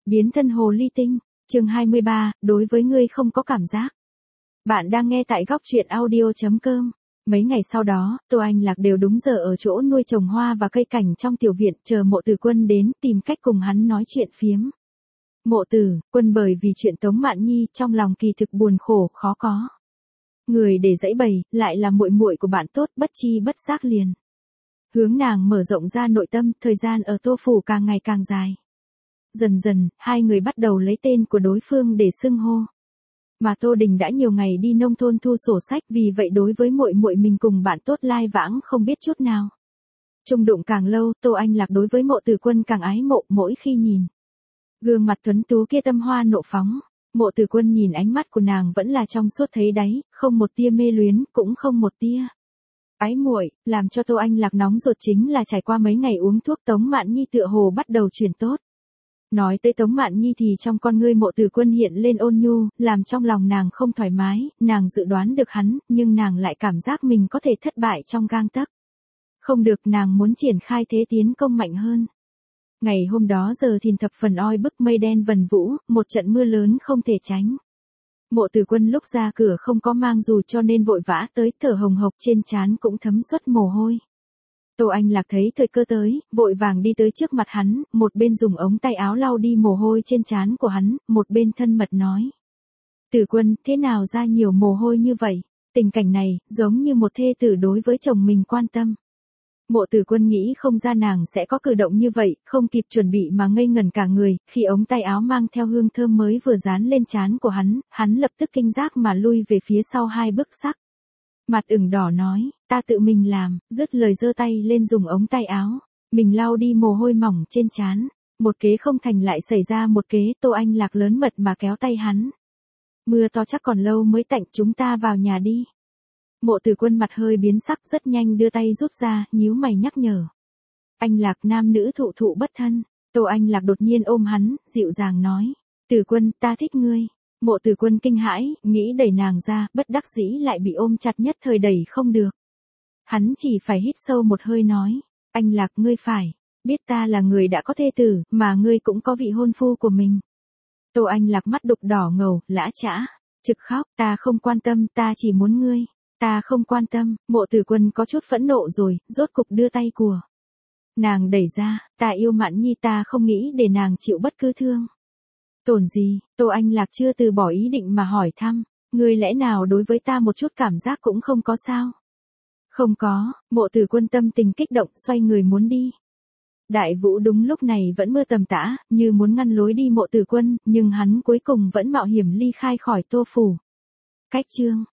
Biến thân hồ ly tinh, chương 23, đối với ngươi không có cảm giác. Bạn đang nghe tại góc truyện audio.com. Mấy ngày sau đó, Tô Anh Lạc đều đúng giờ ở chỗ nuôi trồng hoa và cây cảnh trong tiểu viện chờ Mộ Từ Quân đến tìm cách cùng hắn nói chuyện phiếm. Mộ Từ Quân bởi vì chuyện Tống Mạn Nhi trong lòng kỳ thực buồn khổ khó có. Người để dãy bày, lại là muội muội của bạn tốt, bất chi bất giác liền. Hướng nàng mở rộng ra nội tâm, thời gian ở Tô Phủ càng ngày càng dài. Dần dần, hai người bắt đầu lấy tên của đối phương để xưng hô. Mà Tô Đình đã nhiều ngày đi nông thôn thu sổ sách, vì vậy đối với muội muội mình cùng bạn tốt lai vãng không biết chút nào. Chung đụng càng lâu, Tô Anh Lạc đối với Mộ Từ Quân càng ái mộ mỗi khi nhìn. Gương mặt tuấn tú kia tâm hoa nộ phóng, Mộ Từ Quân nhìn ánh mắt của nàng vẫn là trong suốt thấy đáy, không một tia mê luyến, cũng không một tia ái muội. Làm cho Tô Anh Lạc nóng ruột chính là trải qua mấy ngày uống thuốc, Tống Mạn Nhi tựa hồ bắt đầu chuyển tốt. Nói tới Tống Mạn Nhi thì trong con ngươi Mộ Từ Quân hiện lên ôn nhu, làm trong lòng nàng không thoải mái, nàng dự đoán được hắn, nhưng nàng lại cảm giác mình có thể thất bại trong gang tấc. Không được, nàng muốn triển khai thế tiến công mạnh hơn. Ngày hôm đó giờ thìn thập phần oi bức, mây đen vần vũ, một trận mưa lớn không thể tránh. Mộ Từ Quân lúc ra cửa không có mang dù cho nên vội vã tới, thở hồng hộc, trên trán cũng thấm suất mồ hôi. Tô Anh Lạc thấy thời cơ tới, vội vàng đi tới trước mặt hắn, một bên dùng ống tay áo lau đi mồ hôi trên trán của hắn, một bên thân mật nói. Từ Quân, thế nào ra nhiều mồ hôi như vậy? Tình cảnh này, giống như một thê tử đối với chồng mình quan tâm. Mộ Từ Quân nghĩ không ra nàng sẽ có cử động như vậy, không kịp chuẩn bị mà ngây ngẩn cả người, khi ống tay áo mang theo hương thơm mới vừa dán lên trán của hắn lập tức kinh giác mà lui về phía sau hai bước sắc. Mặt ửng đỏ nói, ta tự mình làm, dứt lời giơ tay lên dùng ống tay áo, mình lau đi mồ hôi mỏng trên trán. Một kế không thành lại xảy ra một kế, Tô Anh Lạc lớn mật mà kéo tay hắn. Mưa to chắc còn lâu mới tạnh, chúng ta vào nhà đi. Mộ Từ Quân mặt hơi biến sắc, rất nhanh đưa tay rút ra, nhíu mày nhắc nhở. Anh Lạc, nam nữ thụ thụ bất thân. Tô Anh Lạc đột nhiên ôm hắn, dịu dàng nói. Từ Quân, ta thích ngươi. Mộ Từ Quân kinh hãi, nghĩ đẩy nàng ra, bất đắc dĩ lại bị ôm chặt, nhất thời đẩy không được. Hắn chỉ phải hít sâu một hơi nói. Anh Lạc, ngươi phải biết ta là người đã có thê tử, mà ngươi cũng có vị hôn phu của mình. Tô Anh Lạc mắt đục đỏ ngầu, lã chã, trực khóc, ta không quan tâm, ta chỉ muốn ngươi. Ta không quan tâm. Mộ Từ Quân có chút phẫn nộ rồi, rốt cục đưa tay của nàng đẩy ra. Ta yêu Mạn Nhi, ta không nghĩ để nàng chịu bất cứ thương tổn gì. Tô Anh Lạc chưa từ bỏ ý định mà hỏi thăm. Ngươi lẽ nào đối với ta một chút cảm giác cũng không có sao? Không có. Mộ Từ Quân tâm tình kích động, xoay người muốn đi. Đại Vũ đúng lúc này vẫn mưa tầm tã, như muốn ngăn lối đi Mộ Từ Quân, nhưng hắn cuối cùng vẫn mạo hiểm ly khai khỏi Tô Phủ. Cách chương